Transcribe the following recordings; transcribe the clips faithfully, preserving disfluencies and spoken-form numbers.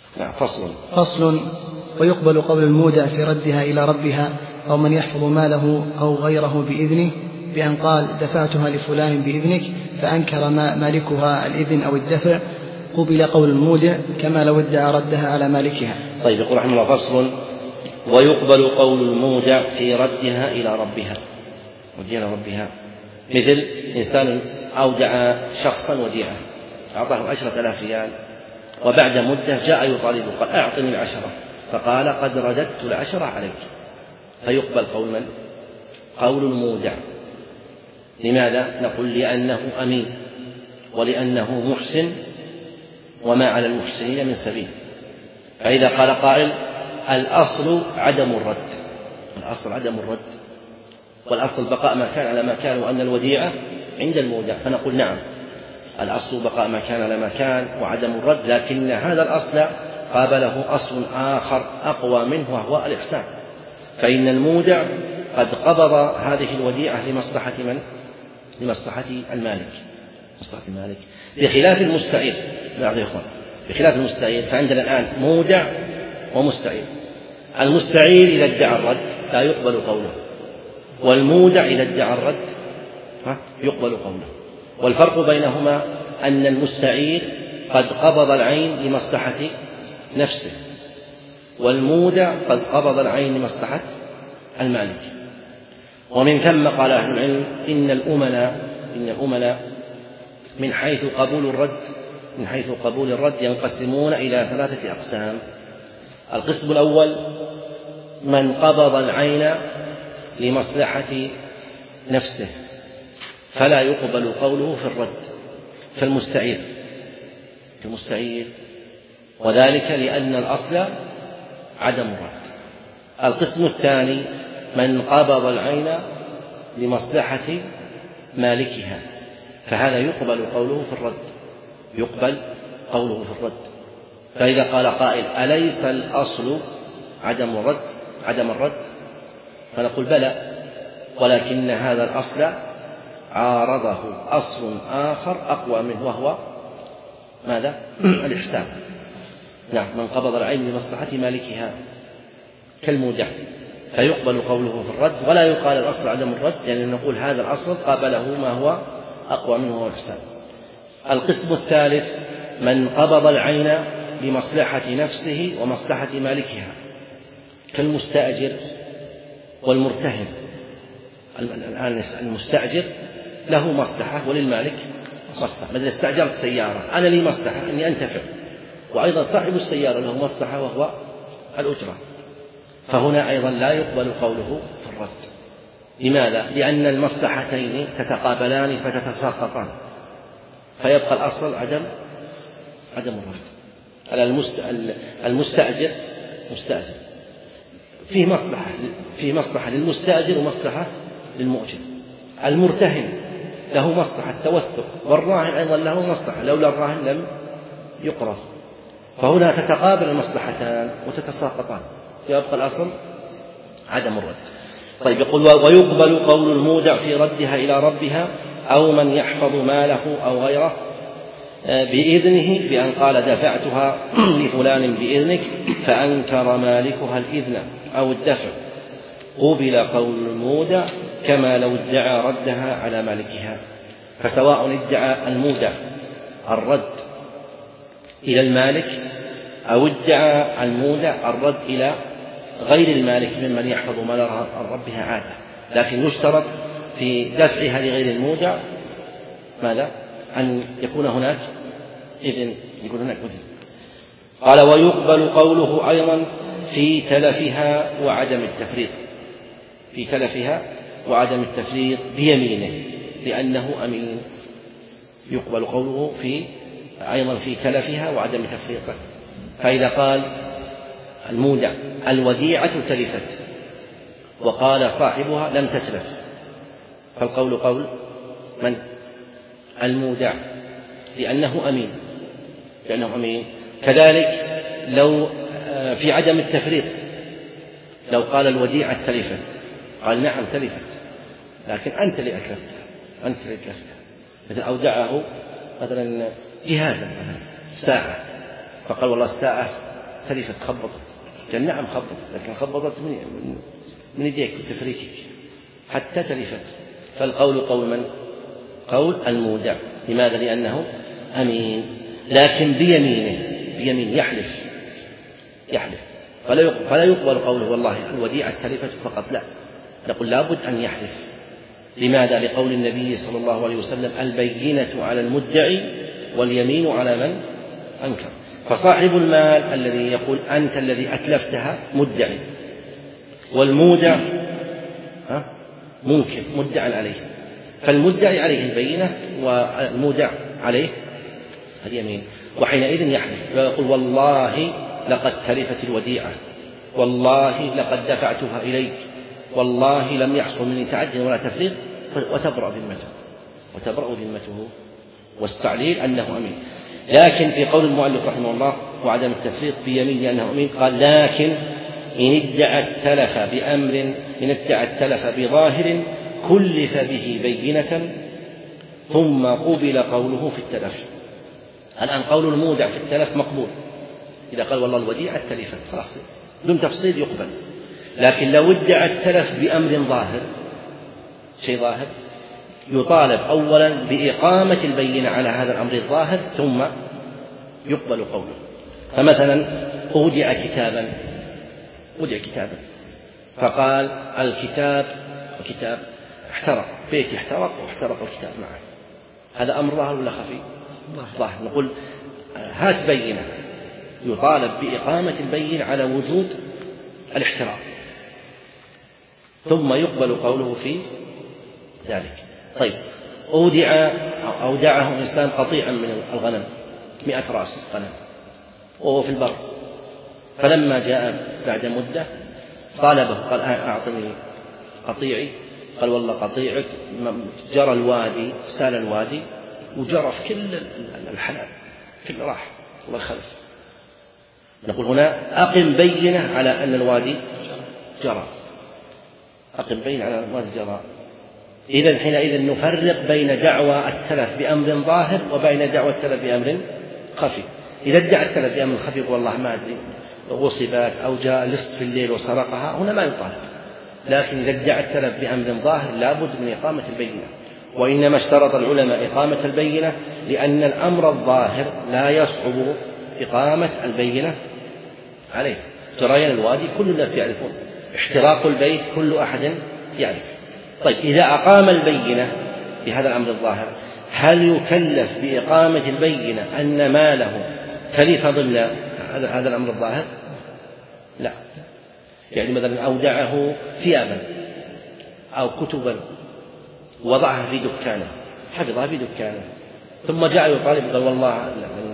لا فصل فصل ويقبل قول المودع في ردها إلى ربها أو من يحفظ ماله أو غيره بإذنه بأن قال دفعتها لفلان بإذنك فأنكر مالكها الإذن أو الدفع قبل قول المودع كما لو ادعى ردها على مالكها. طيب يقول رحمه الله فصل ويقبل قول المودع في ردها إلى ربها ودينا ربها مثل إنسان أودع شخصا وديعة أعطاه عشرة آلاف ريال وبعد مدة جاء يطالبه قال أعطني العشرة فقال قد رددت العشرة عليك فيقبل قول من؟ قول المودع. لماذا؟ نقول لأنه أمين ولأنه محسن وما على المحسنين من سبيل. فإذا قال قائل الأصل عدم الرد الأصل عدم الرد والأصل بقاء ما كان على ما كان وأن الوديعة عند المودع فنقول نعم الأصل بقاء ما كان على ما كان وعدم الرد لكن هذا الأصل قابله أصل آخر أقوى منه وهو الإحسان فإن المودع قد قبض هذه الوديعة لمصلحة من؟ لمصلحة المالك مصلحة المالك بخلاف المستعير. لا يا إخوان بخلاف المستعير فعندنا الآن مودع ومستعير. المستعير إذا ادعى الرد لا يقبل قوله والمودع إذا ادعى الرد يقبل قوله. والفرق بينهما أن المستعير قد قبض العين لمصلحة نفسه والمودع قد قبض العين لمصلحة المالك. ومن ثم قال أهل العلم إن الأملاء إن الأملاء من حيث قبول الرد من حيث قبول الرد ينقسمون إلى ثلاثة أقسام. القسم الأول من قبض العين لمصلحة نفسه فلا يقبل قوله في الرد كالمستعير كالمستعير وذلك لأن الأصل عدم الرد. القسم الثاني من قبض العين لمصلحة مالكها فهذا يقبل قوله في الرد يقبل قوله في الرد. فإذا قال قائل أليس الأصل عدم الرد عدم الرد فنقول بلى ولكن هذا الأصل عارضه أصل آخر أقوى منه وهو ماذا؟ الإحسان. نعم من قبض العين لمصلحة مالكها كالمودع فيقبل قوله في الرد ولا يقال الأصل عدم الرد لأن يعني نقول هذا الأصل قابله ما هو أقوى منه وهو الإحسان. القسم الثالث من قبض العين لمصلحة نفسه ومصلحة مالكها كالمستأجر والمرتهن. الآن المستأجر له مصلحة وللمالك مصلحة مثل استأجرت سيارة أنا لي مصلحة أني أنتفع وأيضا صاحب السيارة له مصلحة وهو الأجرة فهنا أيضا لا يقبل قوله في الرد. لماذا؟ لأن المصلحتين تتقابلان فتتساقطان فيبقى الأصل عدم عدم الرد. المستأجر مستأجر فيه مصلحة فيه مصلحة للمستأجر ومصلحة للمؤجر. المرتهن له مصلحة التوثق والراهن أيضا له مصلحة لولا الراهن لم يقرض فهنا تتقابل المصلحتان وتتساقطان فيبقى الأصل عدم الرد. طيب يقول ويقبل قول المودع في ردها إلى ربها أو من يحفظ ماله أو غيره بإذنه بأن قال دفعتها لفلان بإذنك فأنكر مالكها الإذن أو الدفع قبل قول المودع كما لو ادعى ردها على مالكها. فسواء ادعى المودع الرد إلى المالك أو ادعى المودع الرد إلى غير المالك ممن يحفظ مال ربها عادة لكن يشترط في دفعها لغير المودع ماذا؟ أن يكون هناك إذن يكون هناك إذن. قال ويقبل قوله أيضا في تلفها وعدم التفريط في تلفها وعدم التفريط بيمينه لأنه أمين يقبل قوله في أيضا في تلفها وعدم تفريطه. فإذا قال المودع الوديعة تلفت وقال صاحبها لم تتلف فالقول قول من؟ المودع لأنه أمين لأنه أمين. كذلك لو في عدم التفريط لو قال الوديعة تلفت قال نعم تلفت لكن أنت اللي أتلفتها أنت اللي أتلفتها مثل أودعه مثلا جهازا مثلا ساعة فقال والله الساعة تلفت خبطت، قال نعم خبطت، لكن خبطت من, من يديك وتفريكك حتى تلفت. فالقول قول من؟ قول المودع. لماذا؟ لأنه أمين، لكن بيمينه، بيمين يحلف يحلف فلا يقبل قوله والله الوديعة تلفت فقط، لا، نقول لابد أن يحلف. لماذا؟ لقول النبي صلى الله عليه وسلم البينة على المدعي واليمين على من أنكر. فصاحب المال الذي يقول أنت الذي أتلفتها مدعي، والمودع منكر مدعى عليه، فالمدعي عليه البينة والمودع عليه اليمين، وحينئذ يحلف ويقول والله لقد تلفت الوديعة، والله لقد دفعتها إليك، والله لم يحصل مني تعدي ولا تفريط، وتبرأ ذمته وتبرأ ذمته واستعليل أنه أمين. لكن في قول المؤلف رحمه الله وعدم التفريط بيمين لأنه أمين، قال لكن إن ادعى التلف بأمر من ادعى التلف بظاهر كلف به بينة ثم قبل قوله في التلف. الآن قول المودع في التلف مقبول إذا قال والله الوديعة تلفت خلاص دون تفصيل يقبل. لكن لو ادعى التلف بأمر ظاهر، شيء ظاهر، يطالب أولا بإقامة البينة على هذا الأمر الظاهر ثم يقبل قوله. فمثلا أودع كتابا أودع كتابا فقال الكتاب الكتاب احترق، بيتي احترق واحترق الكتاب معه، هذا أمر ظاهر ولا خفي؟ ظاهر. نقول هات بينة، يطالب بإقامة البينة على وجود الاحتراق ثم يقبل قوله في ذلك. طيب أودع أودعه إنسان قطيعا من الغنم، مئة رأس غنم وهو في البر، فلما جاء بعد مدة طالبه قال أعطني قطيعي، قال والله قطيعك جرى الوادي، سال الوادي وجرى في كل الحلال كل راح الله يخلف. نقول هنا أقم بينة على أن الوادي جرى، أقم بينة على أن الوادي جرى. إذن حينئذ نفرق بين دعوى التلف بأمر ظاهر وبين دعوى التلف بأمر خفي. إذا ادعى التلف بأمر خفي والله ما أدري غصبت أو جاء لص في الليل وسرقها، هنا ما يطالب. لكن إذا ادعى التلف بأمر ظاهر لابد من إقامة البينة، وإنما اشترط العلماء إقامة البينة لأن الأمر الظاهر لا يصعب إقامة البينة عليه. جريان الوادي كل الناس يعرفون، احتراق البيت كل أحد يعرف. طيب إذا أقام البينة بهذا الأمر الظاهر هل يكلف بإقامة البينة أن ماله تلف ضمن هذا الأمر الظاهر؟ لا. يعني مثلا أودعه ثيابا أو كتبا وضعها في دكانه، حفظها في دكانه، ثم جاء يطالب قال والله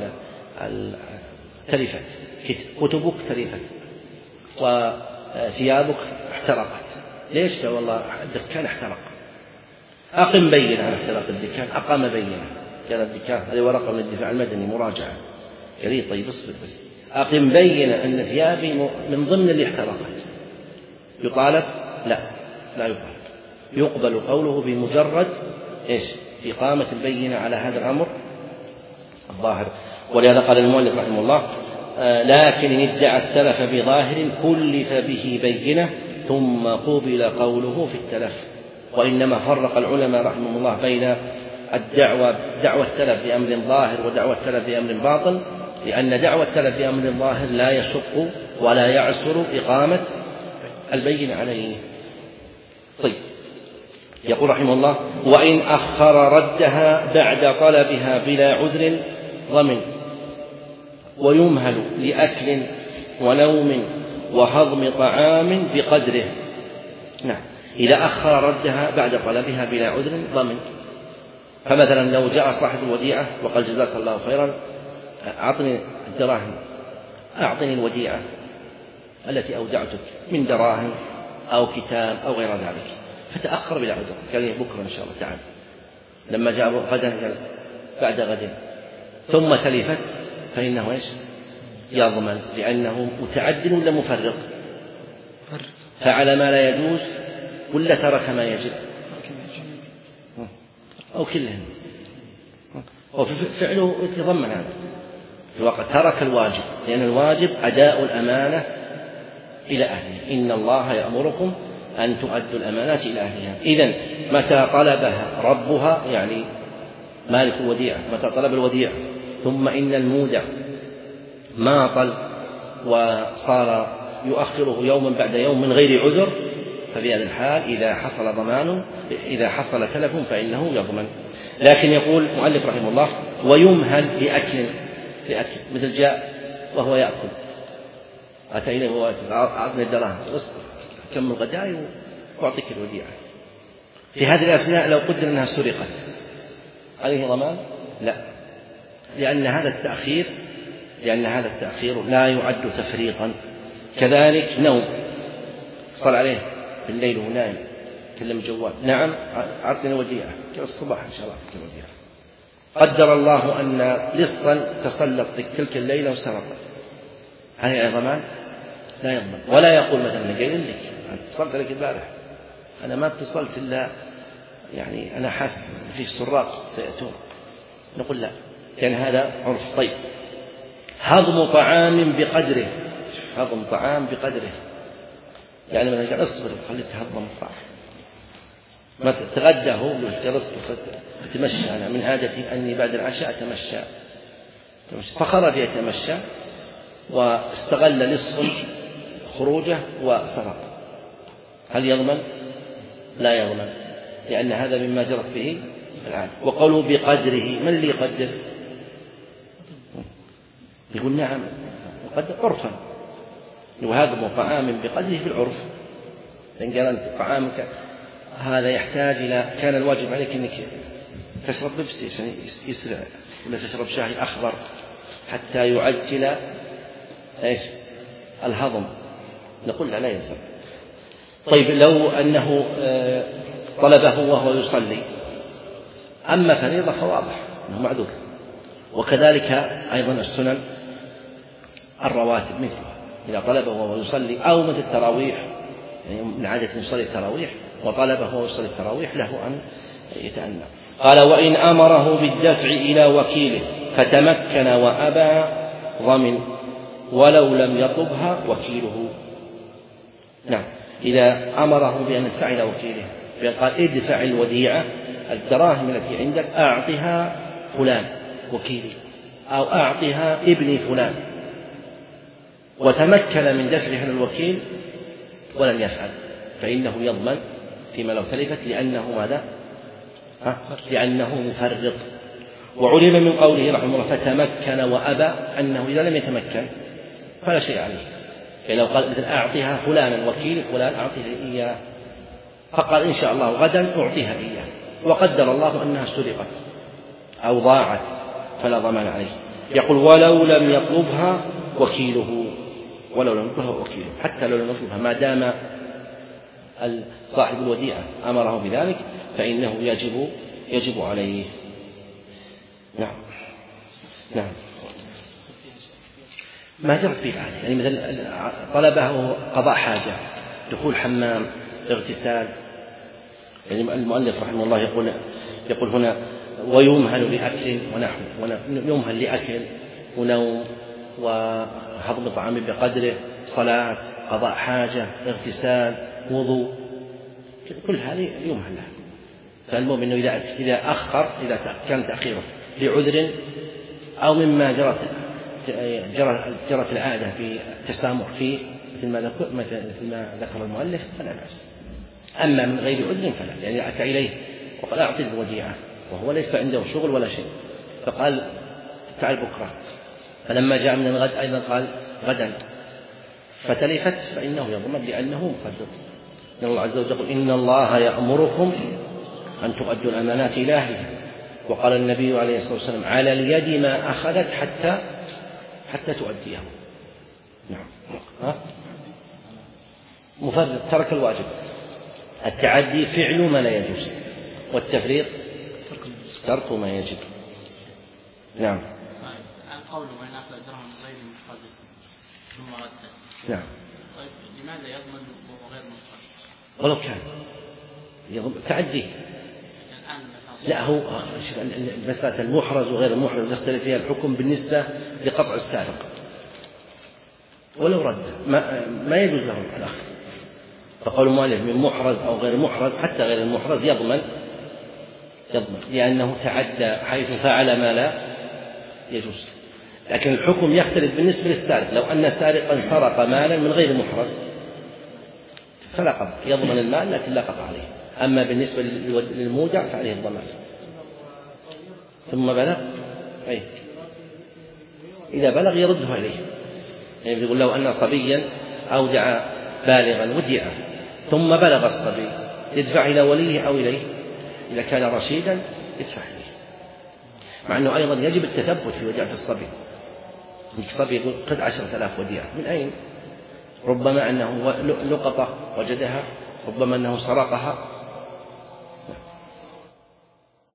تلفت كتبك تلفت وثيابك احترقت، ليش؟ قال والله الدكان احترق. أقم بينة على احتراق الدكان، أقام بينة، قال الدكان هذه ورقة من الدفاع المدني مراجعة، قال لي طيب اصبر بس، أقم بينة أن ثيابي من ضمن اللي احترقت، يطالب؟ لا لا يطالب، يقبل قوله بمجرد إيش؟ إقامة البينة على هذا الأمر الظاهر. ولهذا قال المؤلف رحمه الله آه لكن إن ادعى التلف بظاهر كلف به بينة ثم قبل قوله في التلف. وإنما فرق العلماء رحمه الله بين الدعوة دعوة التلف بأمر ظاهر ودعوة التلف بأمر باطن، لأن دعوة التلف بأمر ظاهر لا يشق ولا يعسر إقامة البينة عليه. طيب يقول رحمه الله وإن أخر ردها بعد طلبها بلا عذر ضمن، ويمهل لأكل ونوم وهضم طعام بقدره. نعم، إذا أخر ردها بعد طلبها بلا عذر ضمن. فمثلا لو جاء صاحب الوديعة وقال جزاك الله خيرا أعطني الدراهم، أعطني الوديعة التي أودعتك من دراهم أو كتاب أو غير ذلك، فتأخر بلا عذر، قال لي بكرة إن شاء الله تعال، لما جاء غدا قال بعد غد، ثم تلفت، فإنه إيش؟ يضمن، لأنه متعد ولا مفرط؟ فعل ما لا يجوز ولا ترك ما يجب؟ أو كلهم، وفعله يتضمن هذا، في الواقع ترك الواجب، لأن الواجب أداء الأمانة إلى أهلها. إن الله يأمركم أن تؤدوا الأمانات إلى أهلها. إذن متى طلبها ربها يعني مالك الوديعة، متى طلب الوديعة ثم إن المودع ماطل وصار يؤخره يوما بعد يوم من غير عذر، ففي هذا الحال إذا حصل ضمان إذا حصل تلف فإنه يضمن. لكن يقول المؤلف رحمه الله ويمهل لأكل لأكل مثل جاء وهو يأكل، أتى إليه وهو أعطني الدراهم كم الغداء وأعطيك الوديعة. في هذه الأثناء لو قدر أنها سرقت عليه ضمان؟ لا، لأن هذا التأخير لأن هذا التأخير لا يعد تفريطا. كذلك نوم، صل عليه في الليل وهو نائم كلم الجوال، نعم أعطني وديعة الصباح إن شاء الله أعطيك الوديعة. قدر الله أن لصا تسلط تلك الليلة وسرق، هل هي ضمان؟ لا يضمن. ولا يقول مثلا قايل لك اتصلت لك البارح أنا ما اتصلت إلا يعني أنا حاسس فيه سراق سيأتون، نقول لا، لأن يعني هذا عرف. طيب هضم طعام بقدره، هضم طعام بقدره يعني مثلا قال اصبر خليك تهضم الطعام، ما تتغدى هو بس تتمشى. أنا من عادتي أني بعد العشاء أتمشى فخرج يتمشى واستغل لص خروجه وسرق، هل يضمن؟ لا يضمن، لأن هذا مما جرت به العادة. وقالوا بقدره، من اللي يقدر؟ يقول نعم يقدر عرفا، وهذا طعام بقدره بالعرف. فإن قال أنت طعامك هذا يحتاج إلى كان الواجب عليك أنك تشرب بيبسي عشان يسرع، ولا تشرب شاي أخضر حتى يعجل إيش الهضم، نقول لا يلزم. طيب لو أنه طلبه وهو يصلي، أما فريضة فواضح أنه معذور. وكذلك أيضا السنن الرواتب مثلها، إذا طلبه وهو يصلي أو مثل التراويح، يعني من عادة يصلي التراويح وطلبه وهو يصلي التراويح له أن يتأنى. قال وإن أمره بالدفع إلى وكيله فتمكن وأبى ضمن ولو لم يطلبها وكيله. نعم، إذا أمره بأن يدفع إلى وكيله، قال ادفع الوديعة الدراهم التي عندك أعطها فلان وكيلي أو أعطها ابني فلان، وتمكن من دفعها للوكيل ولم يفعل فإنه يضمن فيما لو تلفت، لأنه ماذا؟ لأنه مفرط. وعلم من قوله رحمه الله فتمكن وأبى أنه إذا لم يتمكن فلا شيء عليه. يعني لو قال مثل أعطيها فلانا وكيل فلان أعطيها إياه، فقال إن شاء الله غدا أعطيها إياه، وقدر الله أنها سرقت أو ضاعت فلا ضمان عليه. يقول ولو لم يطلبها وكيله، ولو لم يطلبها وكيله، حتى لو لم يطلبها ما دام صاحب الوديعة أمره بذلك فإنه يجب يجب عليه. نعم نعم ما جرت به العادة، يعني مثل طلبه قضاء حاجة، دخول حمام، اغتسال. يعني المؤلف رحمه الله يقول يقول هنا ويمهل لأكل ونحو، يمهل لأكل ونوم وهضم طعام بقدره، صلاة، قضاء حاجة، اغتسال، وضوء، كل هذه يمهل لها. فالمهم أنه إذا إذا أخر إذا كان تأخيره لعذر أو مما جرت جرت العادة في التسامح فيه مثل ما ذكر مثل ما ذكر المؤلف فلا بأس. أما من غير عذر فلا، يعني أتى إليه وقال أعطي الوديعة وهو ليس عنده شغل ولا شيء، فقال تعال بكرة، فلما جاء من الغد أيضا قال غدا فتلفت فإنه يضمن لأنه مفرط. إن الله عز وجل يقول إن الله يأمركم أن تؤدوا الأمانات إلى أهلها، وقال النبي عليه الصلاة والسلام على اليد ما أخذت حتى حتى تؤديه. نعم ها؟ مفرط ترك الواجب. التعدي فعل ما لا يجوز، والتفريط ترك ما يجب. نعم. القول وإن أخذ درهم غير متخصص ثم رد. نعم. طيب لماذا يضمن وهو غير متخصص؟ ولو كان يضمن تعدي. الآن لا، هو مسألة المحرز وغير المحرز يختلف فيها الحكم بالنسبة لقطع السارق، ولو رد ما, ما يجوز له الأخذ. فقول المؤلف من محرز أو غير محرز، حتى غير المحرز يضمن يضمن لأنه تعدى حيث فعل ما لا يجوز. لكن الحكم يختلف بالنسبة للسارق. لو أن سارقا سرق مالا من غير محرز فلا قطع، يضمن المال لكن لا قطع عليه. أما بالنسبة للمودع فعليه الضمان. ثم بلغ أي إذا بلغ يردها إليه. يعني يقول لو أن صبيا أودع بالغا وديعة ثم بلغ الصبي يدفع إلى وليه أو إليه، إذا كان رشيدا يدفع إليه، مع أنه أيضا يجب التثبت في وديعة الصبي. الصبي يقول قد عشرة آلاف وديعة، من أين؟ ربما أنه لقطة وجدها، ربما أنه سرقها،